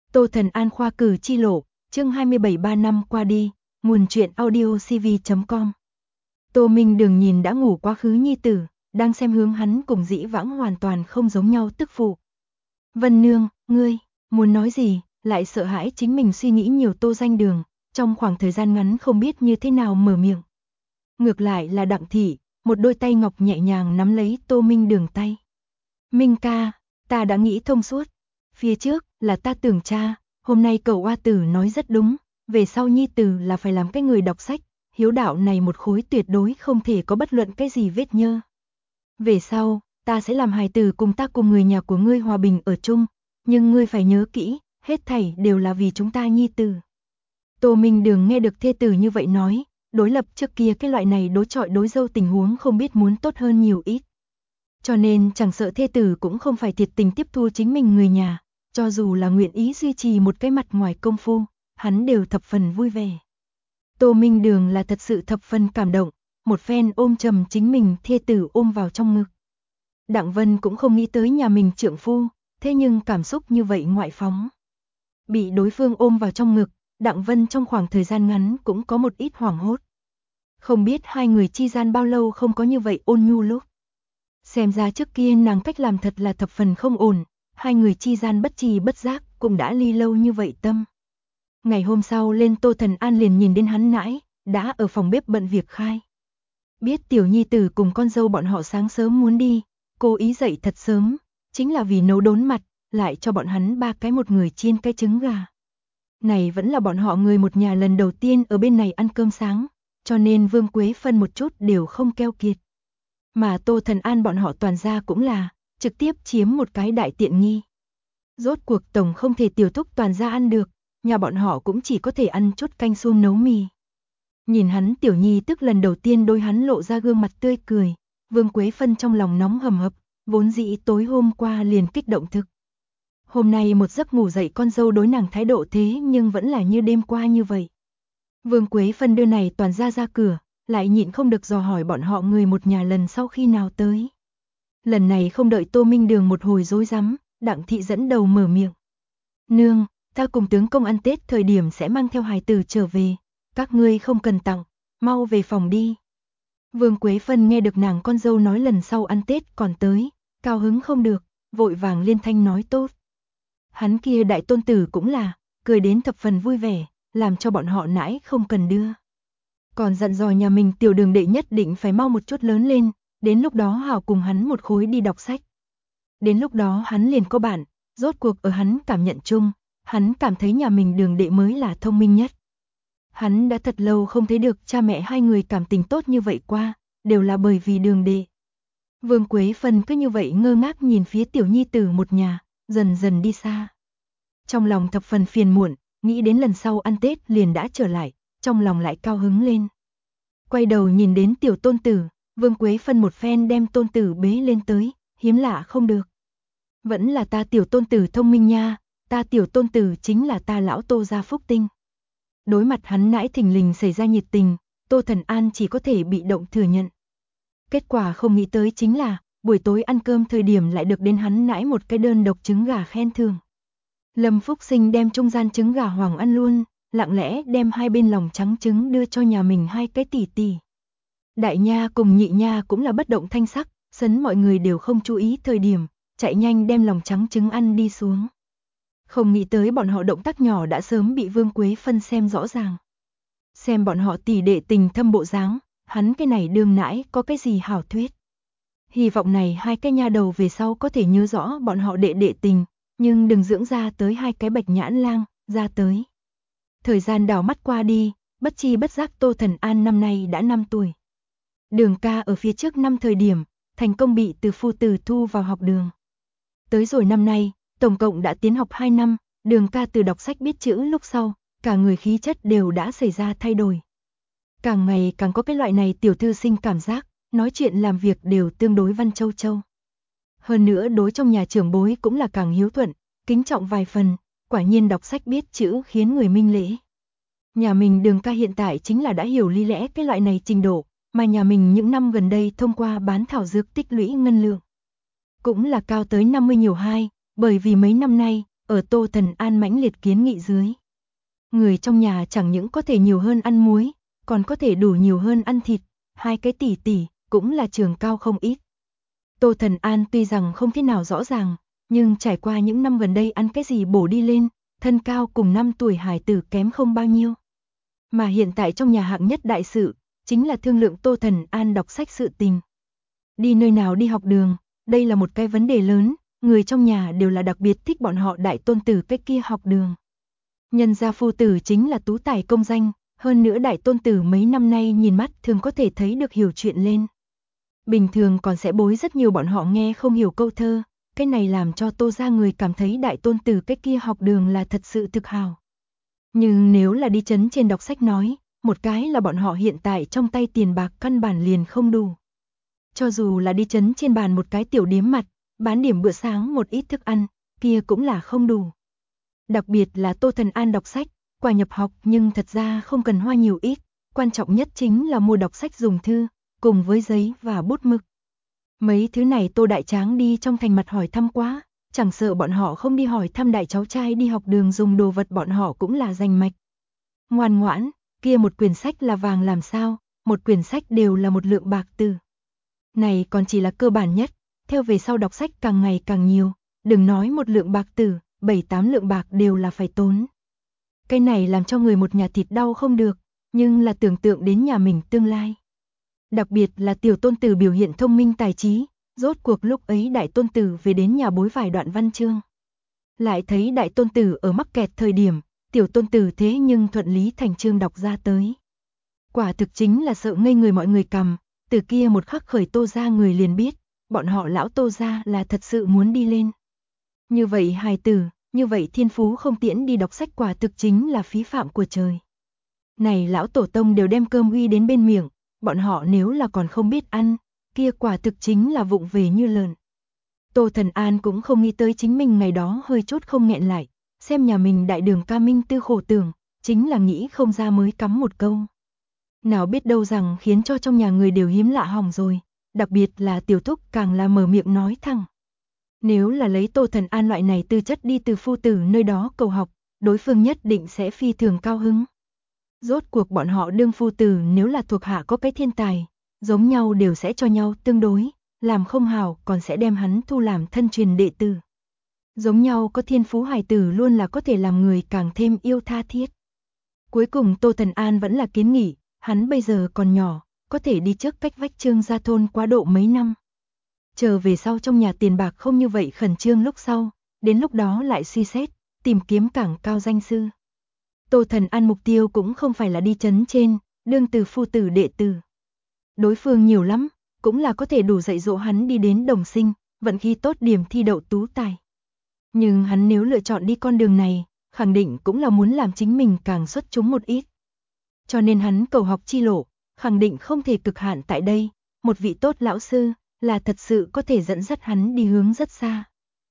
Tô Thần An khoa cử chi lộ, chương 27 3 năm qua đi, nguồn truyện audio cv.com. Tô Minh Đường nhìn đã ngủ quá khứ nhi tử, đang xem hướng hắn cùng dĩ vãng hoàn toàn không giống nhau tức phụ. Vân Nương, ngươi, muốn nói gì, lại sợ hãi chính mình suy nghĩ nhiều Tô Danh Đường, trong khoảng thời gian ngắn không biết như thế nào mở miệng. Ngược lại là Đặng Thị, một đôi tay ngọc nhẹ nhàng nắm lấy Tô Minh Đường tay. Minh ca, ta đã nghĩ thông suốt. Phía trước là ta tưởng cha, hôm nay cậu oa tử nói rất đúng, về sau nhi tử là phải làm cái người đọc sách, hiếu đạo này một khối tuyệt đối không thể có bất luận cái gì vết nhơ. Về sau, ta sẽ làm hài tử cùng ta cùng người nhà của ngươi hòa bình ở chung, nhưng ngươi phải nhớ kỹ, hết thảy đều là vì chúng ta nhi tử. Tô Minh Đường nghe được thê tử như vậy nói, đối lập trước kia cái loại này đối chọi đối dâu tình huống không biết muốn tốt hơn nhiều ít. Cho nên chẳng sợ thê tử cũng không phải thiệt tình tiếp thu chính mình người nhà, cho dù là nguyện ý duy trì một cái mặt ngoài công phu, hắn đều thập phần vui vẻ. Tô Minh Đường là thật sự thập phần cảm động, một phen ôm chầm chính mình thê tử ôm vào trong ngực. Đặng Vân cũng không nghĩ tới nhà mình trượng phu, thế nhưng cảm xúc như vậy ngoại phóng. Bị đối phương ôm vào trong ngực, Đặng Vân trong khoảng thời gian ngắn cũng có một ít hoảng hốt. Không biết hai người chi gian bao lâu không có như vậy ôn nhu lúc. Xem ra trước kia nàng cách làm thật là thập phần không ổn, hai người chi gian bất trì bất giác cũng đã ly lâu như vậy tâm. Ngày hôm sau lên Tô Thần An liền nhìn đến hắn nãi, đã ở phòng bếp bận việc khai. Biết tiểu nhi tử cùng con dâu bọn họ sáng sớm muốn đi, cố ý dậy thật sớm, chính là vì nấu đốn mặt, lại cho bọn hắn ba cái một người chiên cái trứng gà. Này vẫn là bọn họ người một nhà lần đầu tiên ở bên này ăn cơm sáng, cho nên Vương Quế Phân một chút đều không keo kiệt. Mà Tô Thần An bọn họ toàn ra cũng là, trực tiếp chiếm một cái đại tiện nghi. Rốt cuộc tổng không thể tiểu thúc toàn ra ăn được, nhà bọn họ cũng chỉ có thể ăn chút canh sôm nấu mì. Nhìn hắn tiểu nhi tức lần đầu tiên đôi hắn lộ ra gương mặt tươi cười, Vương Quế Phân trong lòng nóng hầm hập, vốn dĩ tối hôm qua liền kích động thực. Hôm nay một giấc ngủ dậy con dâu đối nàng thái độ thế nhưng vẫn là như đêm qua như vậy. Vương Quế Phân đưa này toàn ra cửa, lại nhịn không được dò hỏi bọn họ người một nhà lần sau khi nào tới. Lần này không đợi Tô Minh Đường một hồi rối rắm, Đặng Thị dẫn đầu mở miệng. Nương, ta cùng tướng công ăn Tết thời điểm sẽ mang theo hài tử trở về, các ngươi không cần tặng, mau về phòng đi. Vương Quế Phân nghe được nàng con dâu nói lần sau ăn Tết còn tới, cao hứng không được, vội vàng liên thanh nói tốt. Hắn kia đại tôn tử cũng là, cười đến thập phần vui vẻ, làm cho bọn họ nãi không cần đưa. Còn dặn dò nhà mình tiểu Đường đệ nhất định phải mau một chút lớn lên, đến lúc đó hảo cùng hắn một khối đi đọc sách. Đến lúc đó hắn liền có bạn, rốt cuộc ở hắn cảm nhận chung, hắn cảm thấy nhà mình Đường đệ mới là thông minh nhất. Hắn đã thật lâu không thấy được cha mẹ hai người cảm tình tốt như vậy qua, đều là bởi vì Đường đệ. Vương Quế Phân cứ như vậy ngơ ngác nhìn phía tiểu nhi tử một nhà, dần dần đi xa. Trong lòng thập phần phiền muộn, nghĩ đến lần sau ăn Tết liền đã trở lại, trong lòng lại cao hứng lên. Quay đầu nhìn đến tiểu tôn tử, Vương Quế Phân một phen đem tôn tử bế lên tới, hiếm lạ không được. Vẫn là ta tiểu tôn tử thông minh nha, ta tiểu tôn tử chính là ta lão Tô gia phúc tinh. Đối mặt hắn nãi thình lình xảy ra nhiệt tình, Tô Thần An chỉ có thể bị động thừa nhận. Kết quả không nghĩ tới chính là, buổi tối ăn cơm thời điểm lại được đến hắn nãi một cái đơn độc trứng gà khen thưởng. Lâm Phúc Sinh đem trung gian trứng gà hoàng ăn luôn, lặng lẽ đem hai bên lòng trắng trứng đưa cho nhà mình hai cái tỷ tỷ. Đại nha cùng nhị nha cũng là bất động thanh sắc, sấn mọi người đều không chú ý thời điểm, chạy nhanh đem lòng trắng trứng ăn đi xuống. Không nghĩ tới bọn họ động tác nhỏ đã sớm bị Vương Quế Phân xem rõ ràng. Xem bọn họ tỷ đệ tình thâm bộ dáng, hắn cái này đương nãi có cái gì hảo thuyết. Hy vọng này hai cái nha đầu về sau có thể nhớ rõ bọn họ đệ đệ tình, nhưng đừng dưỡng ra tới hai cái bạch nhãn lang, ra tới. Thời gian đảo mắt qua đi, bất chi bất giác Tô Thần An năm nay đã 5 tuổi. Đường ca ở phía trước năm thời điểm, thành công bị từ phu tử thu vào học đường. Tới rồi năm nay, tổng cộng đã tiến học 2 năm, đường ca từ đọc sách biết chữ lúc sau, cả người khí chất đều đã xảy ra thay đổi. Càng ngày càng có cái loại này tiểu thư sinh cảm giác, nói chuyện làm việc đều tương đối văn châu châu. Hơn nữa đối trong nhà trưởng bối cũng là càng hiếu thuận, kính trọng vài phần, quả nhiên đọc sách biết chữ khiến người minh lễ. Nhà mình đường ca hiện tại chính là đã hiểu lý lẽ cái loại này trình độ, mà nhà mình những năm gần đây thông qua bán thảo dược tích lũy ngân lượng. Cũng là cao tới 50 nhiều 2, bởi vì mấy năm nay, ở Tô Thần An mãnh liệt kiến nghị dưới. Người trong nhà chẳng những có thể nhiều hơn ăn muối, còn có thể đủ nhiều hơn ăn thịt, 2 cái tỷ tỷ cũng là trường cao không ít. Tô Thần An tuy rằng không thế nào rõ ràng, nhưng trải qua những năm gần đây ăn cái gì bổ đi lên, thân cao cùng 5 tuổi hài tử kém không bao nhiêu. Mà hiện tại trong nhà hạng nhất đại sự, chính là thương lượng Tô Thần An đọc sách sự tình. Đi nơi nào đi học đường, đây là một cái vấn đề lớn, người trong nhà đều là đặc biệt thích bọn họ đại tôn tử cái kia học đường. Nhân gia phu tử chính là tú tài công danh, hơn nữa đại tôn tử mấy năm nay nhìn mắt thường có thể thấy được hiểu chuyện lên. Bình thường còn sẽ bối rất nhiều bọn họ nghe không hiểu câu thơ, cái này làm cho Tô gia người cảm thấy đại tôn tử cái kia học đường là thật sự thực hào. Nhưng nếu là đi chấn trên đọc sách nói, một cái là bọn họ hiện tại trong tay tiền bạc căn bản liền không đủ. Cho dù là đi chấn trên bàn một cái tiểu điếm mặt, bán điểm bữa sáng một ít thức ăn, kia cũng là không đủ. Đặc biệt là Tô Thần An đọc sách, quả nhập học nhưng thật ra không cần hoa nhiều ít, quan trọng nhất chính là mua đọc sách dùng thư, cùng với giấy và bút mực. Mấy thứ này Tô Đại Tráng đi trong thành mặt hỏi thăm quá, chẳng sợ bọn họ không đi hỏi thăm đại cháu trai đi học đường dùng đồ vật bọn họ cũng là rành mạch. Ngoan ngoãn, kia một quyển sách là vàng làm sao, một quyển sách đều là một lượng bạc từ. Này còn chỉ là cơ bản nhất, theo về sau đọc sách càng ngày càng nhiều, đừng nói một lượng bạc từ, 7-8 lượng bạc đều là phải tốn. Cái này làm cho người một nhà thịt đau không được, nhưng là tưởng tượng đến nhà mình tương lai. Đặc biệt là tiểu tôn tử biểu hiện thông minh tài trí, rốt cuộc lúc ấy đại tôn tử về đến nhà bối vài đoạn văn chương. Lại thấy đại tôn tử ở mắc kẹt thời điểm, tiểu tôn tử thế nhưng thuận lý thành chương đọc ra tới. Quả thực chính là sợ ngây người mọi người cầm, từ kia một khắc khởi Tô gia người liền biết, bọn họ lão Tô gia là thật sự muốn đi lên. Như vậy hài tử, như vậy thiên phú không tiễn đi đọc sách quả thực chính là phí phạm của trời. Này lão tổ tông đều đem cơm uy đến bên miệng, bọn họ nếu là còn không biết ăn, kia quả thực chính là vụng về như lợn. Tô Thần An cũng không nghĩ tới chính mình ngày đó hơi chút không nghẹn lại, xem nhà mình đại đường ca minh tư khổ tưởng, chính là nghĩ không ra mới cắm một câu. Nào biết đâu rằng khiến cho trong nhà người đều hiếm lạ hỏng rồi, đặc biệt là tiểu thúc càng là mở miệng nói thẳng. Nếu là lấy Tô Thần An loại này tư chất đi từ phu tử nơi đó cầu học, đối phương nhất định sẽ phi thường cao hứng. Rốt cuộc bọn họ đương phu tử nếu là thuộc hạ có cái thiên tài, giống nhau đều sẽ cho nhau tương đối, làm không hảo còn sẽ đem hắn thu làm thân truyền đệ tử. Giống nhau có thiên phú hài tử luôn là có thể làm người càng thêm yêu tha thiết. Cuối cùng Tô Thần An vẫn là kiến nghị, hắn bây giờ còn nhỏ, có thể đi trước cách vách Trương gia thôn quá độ mấy năm. Chờ về sau trong nhà tiền bạc không như vậy khẩn trương lúc sau, đến lúc đó lại suy xét, tìm kiếm càng cao danh sư. Tô Thần An mục tiêu cũng không phải là đi chấn trên, đương từ phu tử đệ tử. Đối phương nhiều lắm, cũng là có thể đủ dạy dỗ hắn đi đến đồng sinh, vận khí tốt điểm thi đậu tú tài. Nhưng hắn nếu lựa chọn đi con đường này, khẳng định cũng là muốn làm chính mình càng xuất chúng một ít. Cho nên hắn cầu học chi lộ, khẳng định không thể cực hạn tại đây, một vị tốt lão sư, là thật sự có thể dẫn dắt hắn đi hướng rất xa.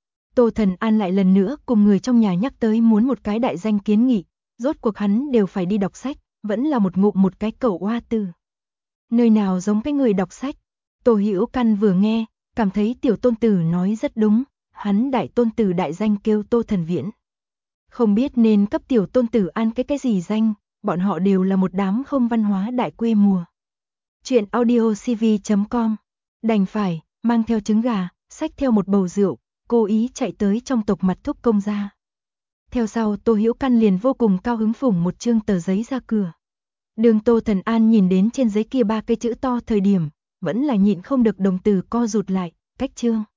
Tô Thần An lại lần nữa cùng người trong nhà nhắc tới muốn một cái đại danh kiến nghị, rốt cuộc hắn đều phải đi đọc sách, vẫn là một ngụm một cái cẩu oa từ. Nơi nào giống cái người đọc sách, Tô Hữu Căn vừa nghe, cảm thấy tiểu tôn tử nói rất đúng, hắn đại tôn tử đại danh kêu Tô Thần Viễn. Không biết nên cấp tiểu tôn tử An cái gì danh, bọn họ đều là một đám không văn hóa đại quê mùa. Chuyện audiocv.com, đành phải, mang theo trứng gà, xách theo một bầu rượu, cố ý chạy tới trong tộc mặt thúc công gia. Theo sau Tô Hữu Căn liền vô cùng cao hứng phủng một chương tờ giấy ra cửa. Đường Tô Thần An nhìn đến trên giấy kia 3 cái chữ to thời điểm, vẫn là nhịn không được đồng tử co rụt lại, cách chương.